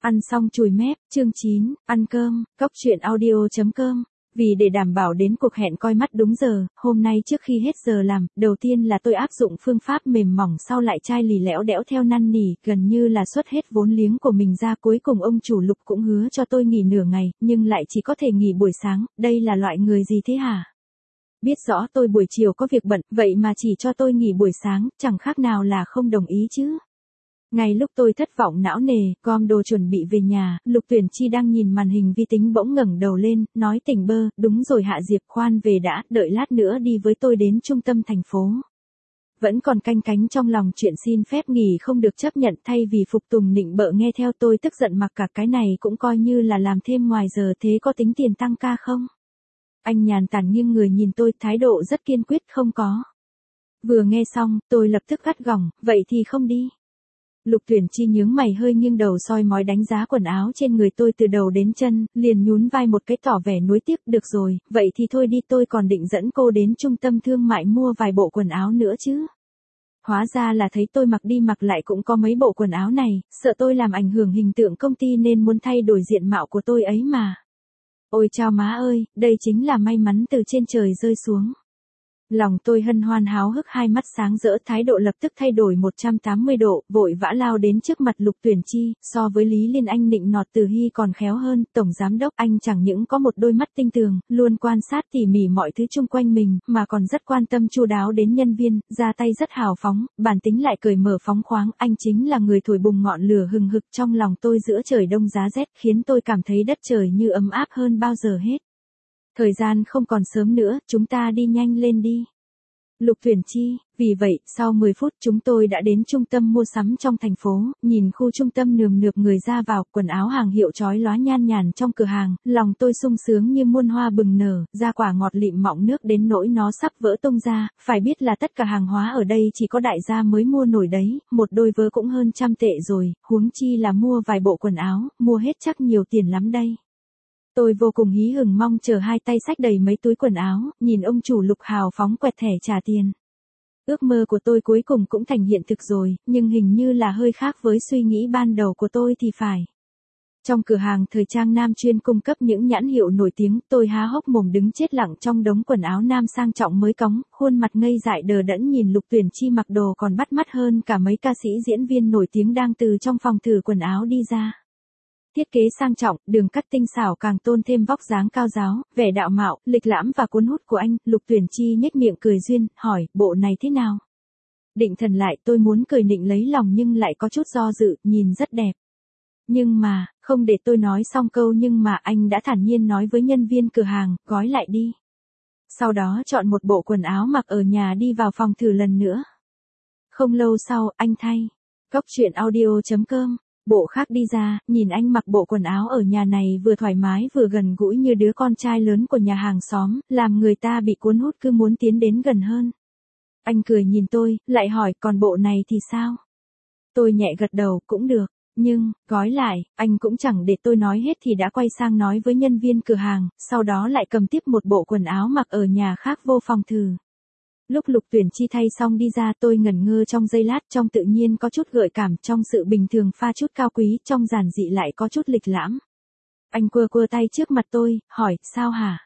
Ăn xong chùi mép, chương 9, ăn cơm, cóc truyện audio.com. Vì để đảm bảo đến cuộc hẹn coi mắt đúng giờ, hôm nay trước khi hết giờ làm, đầu tiên là tôi áp dụng phương pháp mềm mỏng sau lại chai lì lẽo đẽo theo năn nỉ, gần như là xuất hết vốn liếng của mình ra. Cuối cùng ông chủ Lục cũng hứa cho tôi nghỉ nửa ngày, nhưng lại chỉ có thể nghỉ buổi sáng, đây là loại người gì thế hả? Biết rõ tôi buổi chiều có việc bận, vậy mà chỉ cho tôi nghỉ buổi sáng, chẳng khác nào là không đồng ý chứ. Ngay lúc tôi thất vọng não nề, gom đồ chuẩn bị về nhà, Lục Tuyển Chi đang nhìn màn hình vi tính bỗng ngẩng đầu lên, nói tỉnh bơ, đúng rồi Hạ Diệp, khoan về đã, đợi lát nữa đi với tôi đến trung tâm thành phố. Vẫn còn canh cánh trong lòng chuyện xin phép nghỉ không được chấp nhận, thay vì phục tùng nịnh bợ nghe theo tôi tức giận mặc cả cái này cũng coi như là làm thêm ngoài giờ, thế có tính tiền tăng ca không? Anh nhàn tản nghiêng người nhìn tôi, thái độ rất kiên quyết, không có. Vừa nghe xong, tôi lập tức gắt gỏng, vậy thì không đi. Lục Tuyển Chi nhướng mày hơi nghiêng đầu soi mói đánh giá quần áo trên người tôi từ đầu đến chân, liền nhún vai một cái tỏ vẻ nuối tiếc, được rồi, vậy thì thôi đi, tôi còn định dẫn cô đến trung tâm thương mại mua vài bộ quần áo nữa chứ. Hóa ra là thấy tôi mặc đi mặc lại cũng có mấy bộ quần áo này, sợ tôi làm ảnh hưởng hình tượng công ty nên muốn thay đổi diện mạo của tôi ấy mà. Ôi chao má ơi, đây chính là may mắn từ trên trời rơi xuống. Lòng tôi hân hoan háo hức, hai mắt sáng rỡ, thái độ lập tức thay đổi 180 độ, vội vã lao đến trước mặt Lục Tuyển Chi, so với Lý Liên Anh nịnh nọt Từ Hy còn khéo hơn. Tổng giám đốc, anh chẳng những có một đôi mắt tinh tường, luôn quan sát tỉ mỉ mọi thứ chung quanh mình, mà còn rất quan tâm chu đáo đến nhân viên, ra tay rất hào phóng, bản tính lại cởi mở phóng khoáng, anh chính là người thổi bùng ngọn lửa hừng hực trong lòng tôi giữa trời đông giá rét, khiến tôi cảm thấy đất trời như ấm áp hơn bao giờ hết. Thời gian không còn sớm nữa, chúng ta đi nhanh lên đi. Lục Tuyển Chi, vì vậy, sau 10 phút chúng tôi đã đến trung tâm mua sắm trong thành phố, nhìn khu trung tâm nườm nượp người ra vào, quần áo hàng hiệu chói lóa nhan nhản trong cửa hàng, lòng tôi sung sướng như muôn hoa bừng nở, ra quả ngọt lịm mọng nước đến nỗi nó sắp vỡ tung ra, phải biết là tất cả hàng hóa ở đây chỉ có đại gia mới mua nổi đấy, một đôi vớ cũng hơn 100 tệ rồi, huống chi là mua vài bộ quần áo, mua hết chắc nhiều tiền lắm đây. Tôi vô cùng hí hửng mong chờ, hai tay xách đầy mấy túi quần áo, nhìn ông chủ Lục hào phóng quẹt thẻ trả tiền. Ước mơ của tôi cuối cùng cũng thành hiện thực rồi, nhưng hình như là hơi khác với suy nghĩ ban đầu của tôi thì phải. Trong cửa hàng thời trang nam chuyên cung cấp những nhãn hiệu nổi tiếng, tôi há hốc mồm đứng chết lặng trong đống quần áo nam sang trọng mới cóng, khuôn mặt ngây dại đờ đẫn nhìn Lục Tuyển Chi mặc đồ còn bắt mắt hơn cả mấy ca sĩ diễn viên nổi tiếng đang từ trong phòng thử quần áo đi ra. Thiết kế sang trọng, đường cắt tinh xảo càng tôn thêm vóc dáng cao ráo, vẻ đạo mạo, lịch lãm và cuốn hút của anh. Lục Tuyển Chi nhếch miệng cười duyên, hỏi, bộ này thế nào? Định thần lại, tôi muốn cười nịnh lấy lòng nhưng lại có chút do dự, nhìn rất đẹp. Nhưng mà, không để tôi nói xong câu nhưng mà, anh đã thản nhiên nói với nhân viên cửa hàng, gói lại đi. Sau đó chọn một bộ quần áo mặc ở nhà đi vào phòng thử lần nữa. Không lâu sau, anh thay. Cóc truyện audio.com. Bộ khác đi ra, nhìn anh mặc bộ quần áo ở nhà này vừa thoải mái vừa gần gũi như đứa con trai lớn của nhà hàng xóm, làm người ta bị cuốn hút cứ muốn tiến đến gần hơn. Anh cười nhìn tôi, lại hỏi, còn bộ này thì sao? Tôi nhẹ gật đầu, cũng được, nhưng, gói lại, anh cũng chẳng để tôi nói hết thì đã quay sang nói với nhân viên cửa hàng, sau đó lại cầm tiếp một bộ quần áo mặc ở nhà khác vô phòng thử. Lúc Lục Tuyển Chi thay xong đi ra, tôi ngẩn ngơ trong giây lát, trong tự nhiên có chút gợi cảm, trong sự bình thường pha chút cao quý, trong giản dị lại có chút lịch lãm. Anh quơ quơ tay trước mặt tôi, hỏi, sao hả?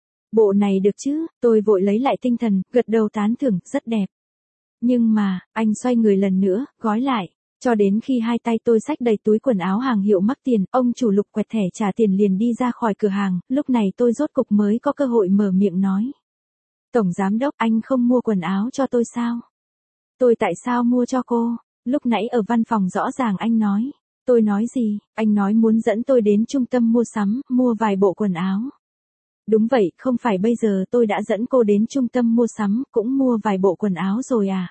Bộ này được chứ? Tôi vội lấy lại tinh thần, gật đầu tán thưởng, rất đẹp. Nhưng mà, anh xoay người lần nữa, gói lại. Cho đến khi hai tay tôi xách đầy túi quần áo hàng hiệu mắc tiền, ông chủ Lục quẹt thẻ trả tiền liền đi ra khỏi cửa hàng, lúc này tôi rốt cục mới có cơ hội mở miệng nói. Tổng giám đốc, anh không mua quần áo cho tôi sao? Tôi tại sao mua cho cô? Lúc nãy ở văn phòng rõ ràng anh nói. Tôi nói gì? Anh nói muốn dẫn tôi đến trung tâm mua sắm, mua vài bộ quần áo. Đúng vậy, không phải bây giờ tôi đã dẫn cô đến trung tâm mua sắm, cũng mua vài bộ quần áo rồi à?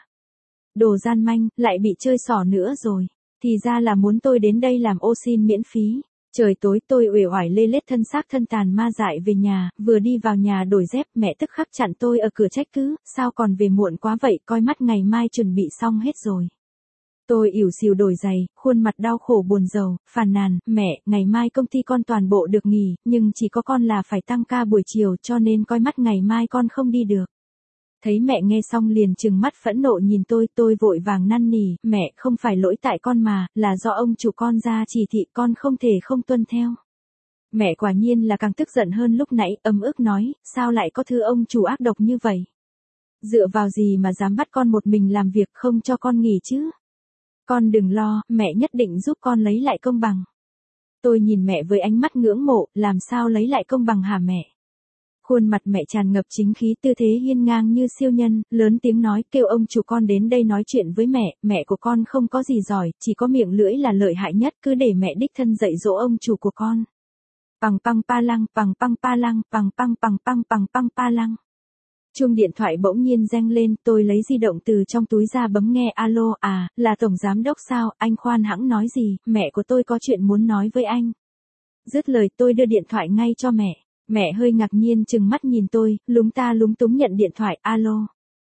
Đồ gian manh, lại bị chơi xỏ nữa rồi. Thì ra là muốn tôi đến đây làm ô xin miễn phí. Trời tối, tôi uể oải lê lết thân xác thân tàn ma dại về nhà, vừa đi vào nhà đổi dép, mẹ tức khắc chặn tôi ở cửa trách cứ, sao còn về muộn quá vậy, coi mắt ngày mai chuẩn bị xong hết rồi. Tôi ỉu xìu đổi giày, khuôn mặt đau khổ buồn rầu, phàn nàn, mẹ, ngày mai công ty con toàn bộ được nghỉ, nhưng chỉ có con là phải tăng ca buổi chiều cho nên coi mắt ngày mai con không đi được. Thấy mẹ nghe xong liền trừng mắt phẫn nộ nhìn tôi vội vàng năn nỉ, mẹ không phải lỗi tại con mà, là do ông chủ con ra chỉ thị con không thể không tuân theo. Mẹ quả nhiên là càng tức giận hơn lúc nãy, ấm ức nói, sao lại có thứ ông chủ ác độc như vậy? Dựa vào gì mà dám bắt con một mình làm việc không cho con nghỉ chứ? Con đừng lo, mẹ nhất định giúp con lấy lại công bằng. Tôi nhìn mẹ với ánh mắt ngưỡng mộ, làm sao lấy lại công bằng hả mẹ? Khuôn mặt mẹ tràn ngập chính khí, tư thế hiên ngang như siêu nhân, lớn tiếng nói, kêu ông chủ con đến đây nói chuyện với mẹ của con không có gì giỏi, chỉ có miệng lưỡi là lợi hại nhất, cứ để mẹ đích thân dạy dỗ ông chủ của con. Pằng păng pa lăng, pằng păng pa lăng, pằng păng pa lăng. Chuông điện thoại bỗng nhiên reng lên, tôi lấy di động từ trong túi ra bấm nghe, alo, là tổng giám đốc sao, anh khoan hãng nói gì, mẹ của tôi có chuyện muốn nói với anh. Dứt lời tôi đưa điện thoại ngay cho mẹ. Mẹ hơi ngạc nhiên trừng mắt nhìn tôi, lúng túng nhận điện thoại, alo.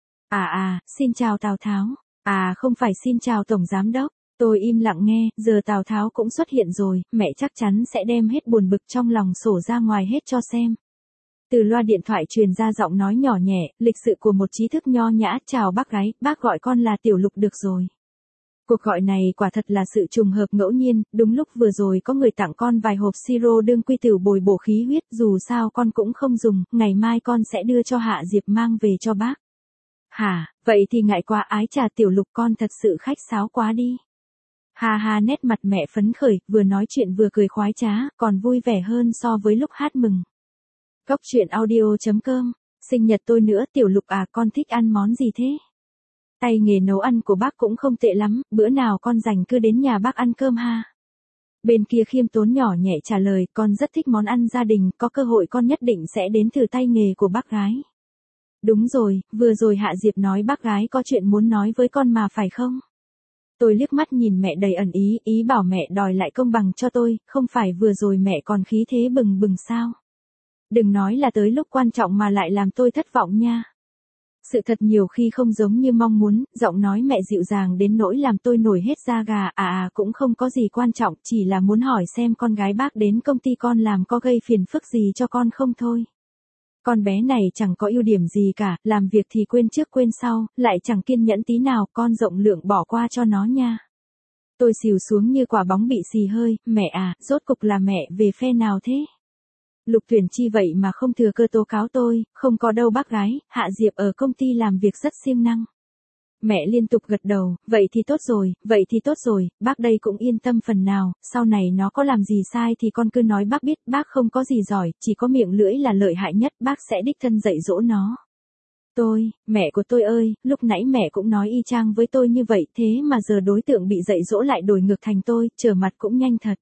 Xin chào Tào Tháo. Không phải xin chào Tổng Giám Đốc. Tôi im lặng nghe, giờ Tào Tháo cũng xuất hiện rồi, mẹ chắc chắn sẽ đem hết buồn bực trong lòng sổ ra ngoài hết cho xem. Từ loa điện thoại truyền ra giọng nói nhỏ nhẹ, lịch sự của một trí thức nho nhã, chào bác gái, bác gọi con là Tiểu Lục được rồi. Cuộc gọi này quả thật là sự trùng hợp ngẫu nhiên, đúng lúc vừa rồi có người tặng con vài hộp siro đương quy tử bồi bổ khí huyết, dù sao con cũng không dùng, ngày mai con sẽ đưa cho Hạ Diệp mang về cho bác. Hả, vậy thì ngại quá, ái chà Tiểu Lục, con thật sự khách sáo quá đi. Ha, nét mặt mẹ phấn khởi, vừa nói chuyện vừa cười khoái trá, còn vui vẻ hơn so với lúc hát mừng. Cóc truyện audio.com, sinh nhật tôi nữa Tiểu Lục con thích ăn món gì thế? Tay nghề nấu ăn của bác cũng không tệ lắm, bữa nào con rảnh cứ đến nhà bác ăn cơm ha. Bên kia khiêm tốn nhỏ nhẹ trả lời, con rất thích món ăn gia đình, có cơ hội con nhất định sẽ đến thử tay nghề của bác gái. Đúng rồi, vừa rồi Hạ Diệp nói bác gái có chuyện muốn nói với con mà phải không? Tôi liếc mắt nhìn mẹ đầy ẩn ý bảo mẹ đòi lại công bằng cho tôi, không phải vừa rồi mẹ còn khí thế bừng bừng sao? Đừng nói là tới lúc quan trọng mà lại làm tôi thất vọng nha. Sự thật nhiều khi không giống như mong muốn, giọng nói mẹ dịu dàng đến nỗi làm tôi nổi hết da gà, cũng không có gì quan trọng, chỉ là muốn hỏi xem con gái bác đến công ty con làm có gây phiền phức gì cho con không thôi. Con bé này chẳng có ưu điểm gì cả, làm việc thì quên trước quên sau, lại chẳng kiên nhẫn tí nào, con rộng lượng bỏ qua cho nó nha. Tôi xìu xuống như quả bóng bị xì hơi, mẹ rốt cục là mẹ về phe nào thế? Lục Tuyển Chi vậy mà không thừa cơ tố cáo tôi, không có đâu bác gái, Hạ Diệp ở công ty làm việc rất siêng năng. Mẹ liên tục gật đầu, vậy thì tốt rồi, bác đây cũng yên tâm phần nào, sau này nó có làm gì sai thì con cứ nói bác biết, bác không có gì giỏi, chỉ có miệng lưỡi là lợi hại nhất, bác sẽ đích thân dạy dỗ nó. Mẹ của tôi ơi, lúc nãy mẹ cũng nói y chang với tôi như vậy, thế mà giờ đối tượng bị dạy dỗ lại đổi ngược thành tôi, trở mặt cũng nhanh thật.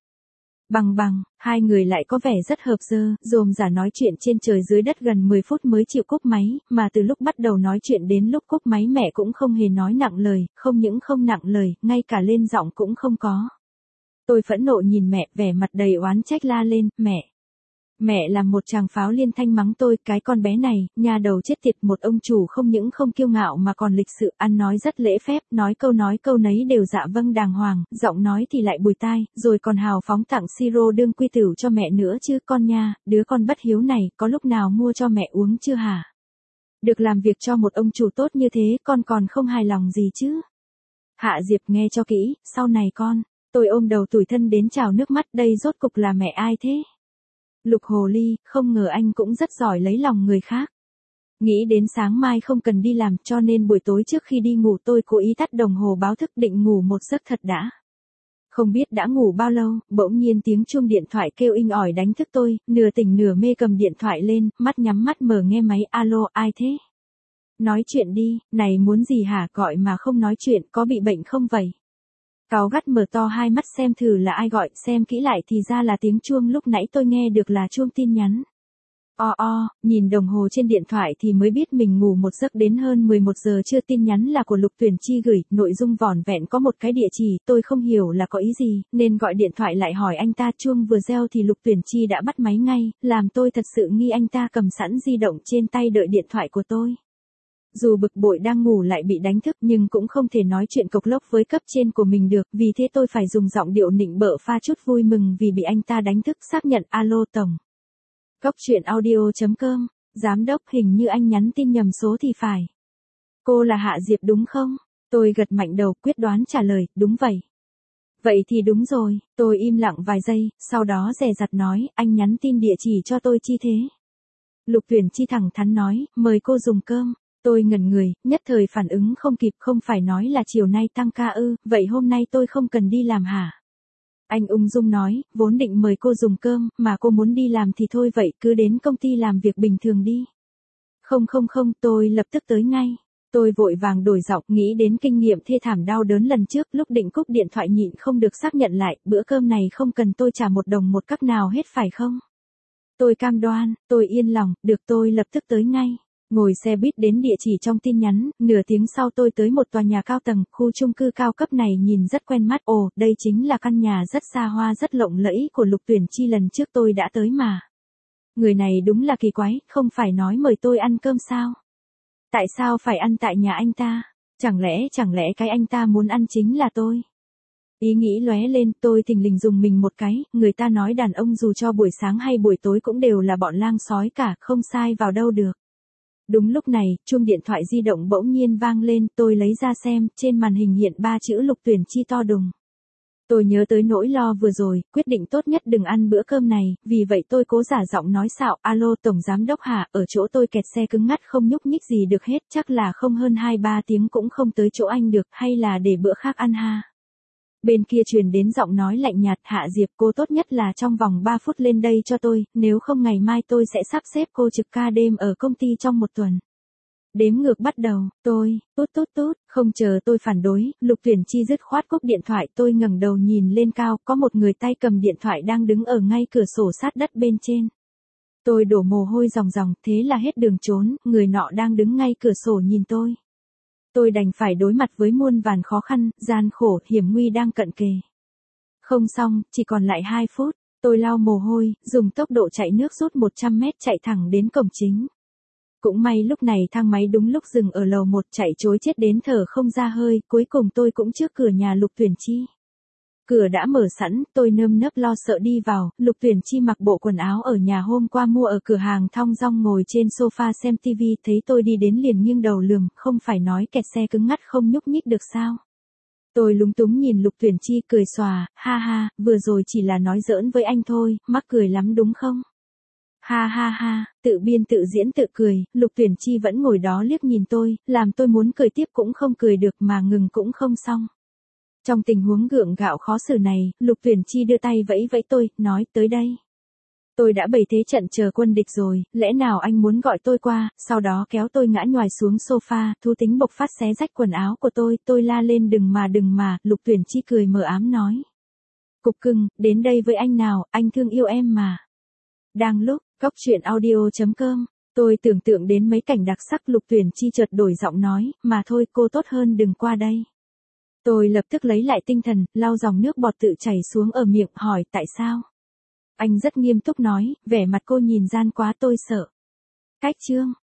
Hai người lại có vẻ rất hợp rôm rả nói chuyện trên trời dưới đất gần 10 phút mới chịu cúp máy, mà từ lúc bắt đầu nói chuyện đến lúc cúp máy mẹ cũng không hề nói nặng lời, không những không nặng lời, ngay cả lên giọng cũng không có. Tôi phẫn nộ nhìn mẹ, vẻ mặt đầy oán trách la lên, Mẹ làm một tràng pháo liên thanh mắng tôi, cái con bé này, nhà đầu chết tiệt, một ông chủ không những không kiêu ngạo mà còn lịch sự, ăn nói rất lễ phép, nói câu nấy đều dạ vâng đàng hoàng, giọng nói thì lại bùi tai, rồi còn hào phóng tặng siro đương quy tử cho mẹ nữa chứ con nha, đứa con bất hiếu này, có lúc nào mua cho mẹ uống chưa hả? Được làm việc cho một ông chủ tốt như thế, con còn không hài lòng gì chứ? Hạ Diệp nghe cho kỹ, sau này tôi ôm đầu tủi thân đến trào nước mắt, đây rốt cục là mẹ ai thế? Lục Hồ Ly, không ngờ anh cũng rất giỏi lấy lòng người khác. Nghĩ đến sáng mai không cần đi làm cho nên buổi tối trước khi đi ngủ tôi cố ý tắt đồng hồ báo thức định ngủ một giấc thật đã. Không biết đã ngủ bao lâu, bỗng nhiên tiếng chuông điện thoại kêu inh ỏi đánh thức tôi, nửa tỉnh nửa mê cầm điện thoại lên, mắt nhắm mắt mở nghe máy, alo, ai thế? Nói chuyện đi, này muốn gì hả, gọi mà không nói chuyện, có bị bệnh không vậy? Cáu gắt mở to hai mắt xem thử là ai gọi, xem kỹ lại thì ra là tiếng chuông lúc nãy tôi nghe được là chuông tin nhắn. Nhìn đồng hồ trên điện thoại thì mới biết mình ngủ một giấc đến hơn 11 giờ trưa, tin nhắn là của Lục Tuyển Chi gửi, nội dung vỏn vẹn có một cái địa chỉ, tôi không hiểu là có ý gì, nên gọi điện thoại lại hỏi anh ta, chuông vừa reo thì Lục Tuyển Chi đã bắt máy ngay, làm tôi thật sự nghi anh ta cầm sẵn di động trên tay đợi điện thoại của tôi. Dù bực bội đang ngủ lại bị đánh thức nhưng cũng không thể nói chuyện cộc lốc với cấp trên của mình được, vì thế tôi phải dùng giọng điệu nịnh bợ pha chút vui mừng vì bị anh ta đánh thức, xác nhận, alo tổng. Cóc truyện audio.com, giám đốc, hình như anh nhắn tin nhầm số thì phải. Cô là Hạ Diệp đúng không? Tôi gật mạnh đầu quyết đoán trả lời, đúng vậy. Vậy thì đúng rồi, tôi im lặng vài giây, sau đó dè dặt nói, anh nhắn tin địa chỉ cho tôi chi thế? Lục Tuyển Chi thẳng thắn nói, mời cô dùng cơm. Tôi ngẩn người, nhất thời phản ứng không kịp, không phải nói là chiều nay tăng ca ư, vậy hôm nay tôi không cần đi làm hả? Anh ung dung nói, vốn định mời cô dùng cơm, mà cô muốn đi làm thì thôi vậy, cứ đến công ty làm việc bình thường đi. Không, tôi lập tức tới ngay. Tôi vội vàng đổi giọng, nghĩ đến kinh nghiệm thê thảm đau đớn lần trước, lúc định cúp điện thoại nhịn không được xác nhận lại, bữa cơm này không cần tôi trả 1 đồng 1 cắc nào hết phải không? Tôi cam đoan, tôi yên lòng, được tôi lập tức tới ngay. Ngồi xe buýt đến địa chỉ trong tin nhắn, nửa tiếng sau tôi tới một tòa nhà cao tầng, khu chung cư cao cấp này nhìn rất quen mắt, ồ, đây chính là căn nhà rất xa hoa rất lộng lẫy của Lục Tuyển Chi lần trước tôi đã tới mà. Người này đúng là kỳ quái, không phải nói mời tôi ăn cơm sao? Tại sao phải ăn tại nhà anh ta? Chẳng lẽ cái anh ta muốn ăn chính là tôi? Ý nghĩ lóe lên, tôi thình lình dùng mình một cái, người ta nói đàn ông dù cho buổi sáng hay buổi tối cũng đều là bọn lang sói cả, không sai vào đâu được. Đúng lúc này, chuông điện thoại di động bỗng nhiên vang lên, tôi lấy ra xem, trên màn hình hiện 3 chữ Lục Tuyển Chi to đùng. Tôi nhớ tới nỗi lo vừa rồi, quyết định tốt nhất đừng ăn bữa cơm này, vì vậy tôi cố giả giọng nói xạo, alo tổng giám đốc hả, ở chỗ tôi kẹt xe cứng ngắt không nhúc nhích gì được hết, chắc là không hơn 2-3 tiếng cũng không tới chỗ anh được, hay là để bữa khác ăn ha. Bên kia truyền đến giọng nói lạnh nhạt, Hạ Diệp cô tốt nhất là trong vòng 3 phút lên đây cho tôi, nếu không ngày mai tôi sẽ sắp xếp cô trực ca đêm ở công ty trong 1 tuần. Đếm ngược bắt đầu, tôi, tút, không chờ tôi phản đối, Lục Tuyển Chi dứt khoát cúp điện thoại, tôi ngẩng đầu nhìn lên cao, có một người tay cầm điện thoại đang đứng ở ngay cửa sổ sát đất bên trên. Tôi đổ mồ hôi ròng ròng, thế là hết đường trốn, người nọ đang đứng ngay cửa sổ nhìn tôi. Tôi đành phải đối mặt với muôn vàn khó khăn, gian khổ, hiểm nguy đang cận kề. Không xong, chỉ còn lại 2 phút, tôi lau mồ hôi, dùng tốc độ chạy nước rút 100 mét chạy thẳng đến cổng chính. Cũng may lúc này thang máy đúng lúc dừng ở lầu 1 chạy trối chết đến thở không ra hơi, cuối cùng tôi cũng trước cửa nhà Lục Tuyển Chi. Cửa đã mở sẵn, tôi nơm nớp lo sợ đi vào, Lục Tuyển Chi mặc bộ quần áo ở nhà hôm qua mua ở cửa hàng thong dong ngồi trên sofa xem TV, thấy tôi đi đến liền nghiêng đầu lườm, không phải nói kẹt xe cứng ngắt không nhúc nhích được sao? Tôi lúng túng nhìn Lục Tuyển Chi cười xòa, ha ha, vừa rồi chỉ là nói giỡn với anh thôi, mắc cười lắm đúng không? Ha ha ha, tự biên tự diễn tự cười, Lục Tuyển Chi vẫn ngồi đó liếc nhìn tôi, làm tôi muốn cười tiếp cũng không cười được mà ngừng cũng không xong. Trong tình huống gượng gạo khó xử này, Lục Tuyển Chi đưa tay vẫy vẫy tôi, nói tới đây. Tôi đã bày thế trận chờ quân địch rồi, lẽ nào anh muốn gọi tôi qua, sau đó kéo tôi ngã nhoài xuống sofa, thú tính bộc phát xé rách quần áo của tôi la lên đừng mà, Lục Tuyển Chi cười mờ ám nói. Cục cưng, đến đây với anh nào, anh thương yêu em mà. Đang lúc, Góc Chuyện Audio.com, tôi tưởng tượng đến mấy cảnh đặc sắc Lục Tuyển Chi chợt đổi giọng nói, mà thôi cô tốt hơn đừng qua đây. Tôi lập tức lấy lại tinh thần, lau dòng nước bọt tự chảy xuống ở miệng, hỏi tại sao? Anh rất nghiêm túc nói, vẻ mặt cô nhìn gian quá tôi sợ. Cách chương.